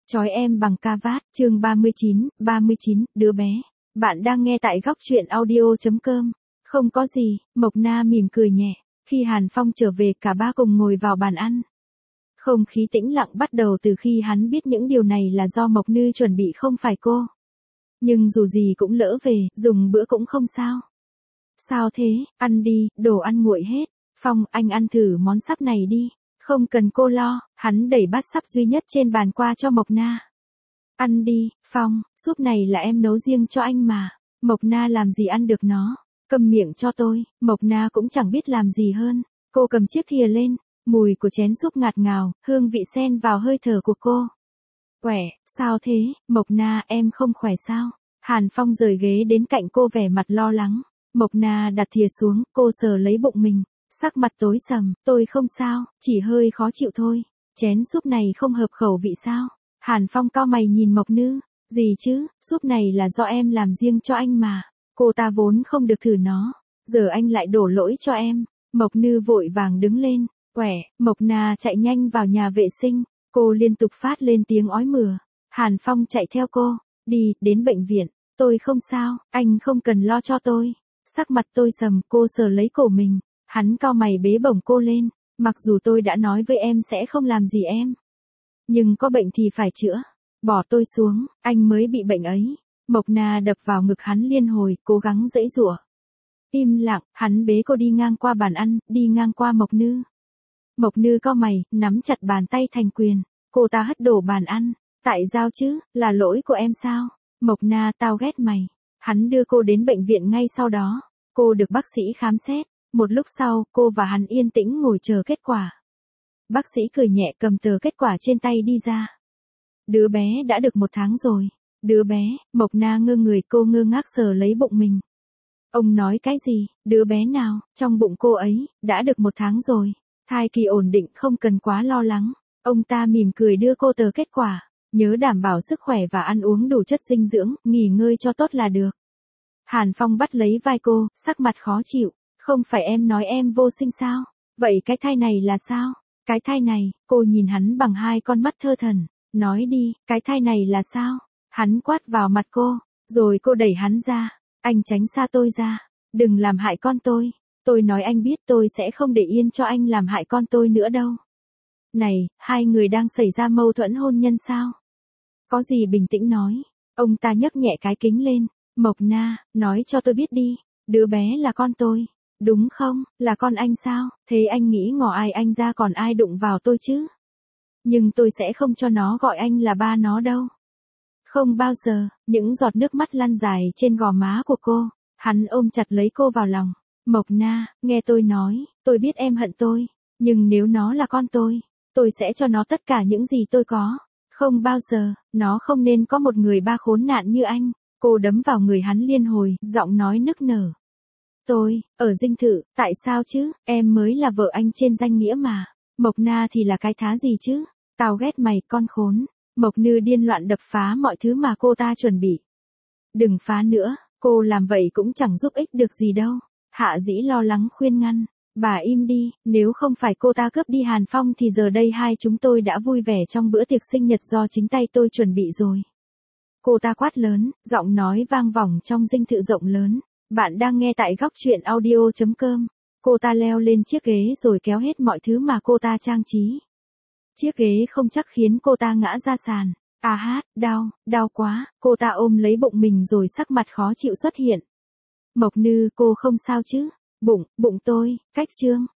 Trói em bằng ca vát, chương 39, đứa bé. Bạn đang nghe tại góc truyện audio.com. Không có gì, Mộc Na mỉm cười nhẹ. Khi Hàn Phong trở về cả ba cùng ngồi vào bàn ăn. Không khí tĩnh lặng bắt đầu từ khi hắn biết những điều này là do Mộc Nư chuẩn bị không phải cô. Nhưng dù gì cũng lỡ về, dùng bữa cũng không sao. Sao thế, ăn đi, đồ ăn nguội hết. Phong, anh ăn thử món sắp này đi. Không cần cô lo, hắn đẩy bát sắp duy nhất trên bàn qua cho Mộc Na. Ăn đi, Phong, súp này là em nấu riêng cho anh mà. Mộc Na làm gì ăn được nó. Câm miệng cho tôi, Mộc Na cũng chẳng biết làm gì hơn. Cô cầm chiếc thìa lên, mùi của chén súp ngạt ngào, hương vị xen vào hơi thở của cô. Khỏe, sao thế, Mộc Na em không khỏe sao? Hàn Phong rời ghế đến cạnh cô vẻ mặt lo lắng. Mộc Na đặt thìa xuống, cô sờ lấy bụng mình. Sắc mặt tối sầm, tôi không sao, chỉ hơi khó chịu thôi. Chén súp này không hợp khẩu vị sao? Hàn Phong cau mày nhìn Mộc Nư. Gì chứ, súp này là do em làm riêng cho anh mà. Cô ta vốn không được thử nó. Giờ anh lại đổ lỗi cho em. Mộc Nư vội vàng đứng lên. Quẻ, Mộc Na chạy nhanh vào nhà vệ sinh. Cô liên tục phát lên tiếng ói mửa. Hàn Phong chạy theo cô. Đi, đến bệnh viện. Tôi không sao, anh không cần lo cho tôi. Sắc mặt tôi sầm, cô sờ lấy cổ mình. Hắn cau mày bế bổng cô lên. Mặc dù tôi đã nói với em sẽ không làm gì em. Nhưng có bệnh thì phải chữa. Bỏ tôi xuống, anh mới bị bệnh ấy. Mộc Na đập vào ngực hắn liên hồi, cố gắng giãy giụa. Im lặng, hắn bế cô đi ngang qua bàn ăn, đi ngang qua Mộc Nư. Mộc Nư cau mày, nắm chặt bàn tay thành quyền. Cô ta hất đổ bàn ăn. Tại sao chứ, là lỗi của em sao? Mộc Na, tao ghét mày. Hắn đưa cô đến bệnh viện ngay sau đó. Cô được bác sĩ khám xét. Một lúc sau, cô và hắn yên tĩnh ngồi chờ kết quả. Bác sĩ cười nhẹ cầm tờ kết quả trên tay đi ra. Đứa bé đã được 1 tháng rồi. Đứa bé, Mộc Na ngơ người, cô ngơ ngác sờ lấy bụng mình. Ông nói cái gì, đứa bé nào, trong bụng cô ấy, đã được 1 tháng rồi. Thai kỳ ổn định, không cần quá lo lắng. Ông ta mỉm cười đưa cô tờ kết quả. Nhớ đảm bảo sức khỏe và ăn uống đủ chất dinh dưỡng, nghỉ ngơi cho tốt là được. Hàn Phong bắt lấy vai cô, sắc mặt khó chịu. Không phải em nói em vô sinh sao? Vậy cái thai này là sao? Cái thai này, cô nhìn hắn bằng 2 con mắt thơ thẩn. Nói đi, cái thai này là sao? Hắn quát vào mặt cô, rồi cô đẩy hắn ra. Anh tránh xa tôi ra. Đừng làm hại con tôi. Tôi nói anh biết tôi sẽ không để yên cho anh làm hại con tôi nữa đâu. Này, hai người đang xảy ra mâu thuẫn hôn nhân sao? Có gì bình tĩnh nói. Ông ta nhấc nhẹ cái kính lên. Mộc Na, nói cho tôi biết đi. Đứa bé là con tôi. Đúng không, là con anh sao? Thế anh nghĩ ngỏ ai anh ra còn ai đụng vào tôi chứ? Nhưng tôi sẽ không cho nó gọi anh là ba nó đâu. Không bao giờ, những giọt nước mắt lăn dài trên gò má của cô. Hắn ôm chặt lấy cô vào lòng. Mộc Na, nghe tôi nói, tôi biết em hận tôi. Nhưng nếu nó là con tôi sẽ cho nó tất cả những gì tôi có. Không bao giờ, nó không nên có một người ba khốn nạn như anh. Cô đấm vào người hắn liên hồi, giọng nói nức nở. Tôi, ở dinh thự, tại sao chứ, em mới là vợ anh trên danh nghĩa mà. Mộc Na thì là cái thá gì chứ, tao ghét mày con khốn. Mộc Nư điên loạn đập phá mọi thứ mà cô ta chuẩn bị. Đừng phá nữa, cô làm vậy cũng chẳng giúp ích được gì đâu. Hạ Dĩ lo lắng khuyên ngăn. Bà im đi, nếu không phải cô ta cướp đi Hàn Phong thì giờ đây hai chúng tôi đã vui vẻ trong bữa tiệc sinh nhật do chính tay tôi chuẩn bị rồi. Cô ta quát lớn, giọng nói vang vọng trong dinh thự rộng lớn. Bạn đang nghe tại góc truyện audio.com. Cô ta leo lên chiếc ghế rồi kéo hết mọi thứ mà cô ta trang trí. Chiếc ghế không chắc khiến cô ta ngã ra sàn. À hát, đau quá. Cô ta ôm lấy bụng mình rồi sắc mặt khó chịu xuất hiện. Mộc Nư, cô không sao chứ? Bụng tôi, cách chương.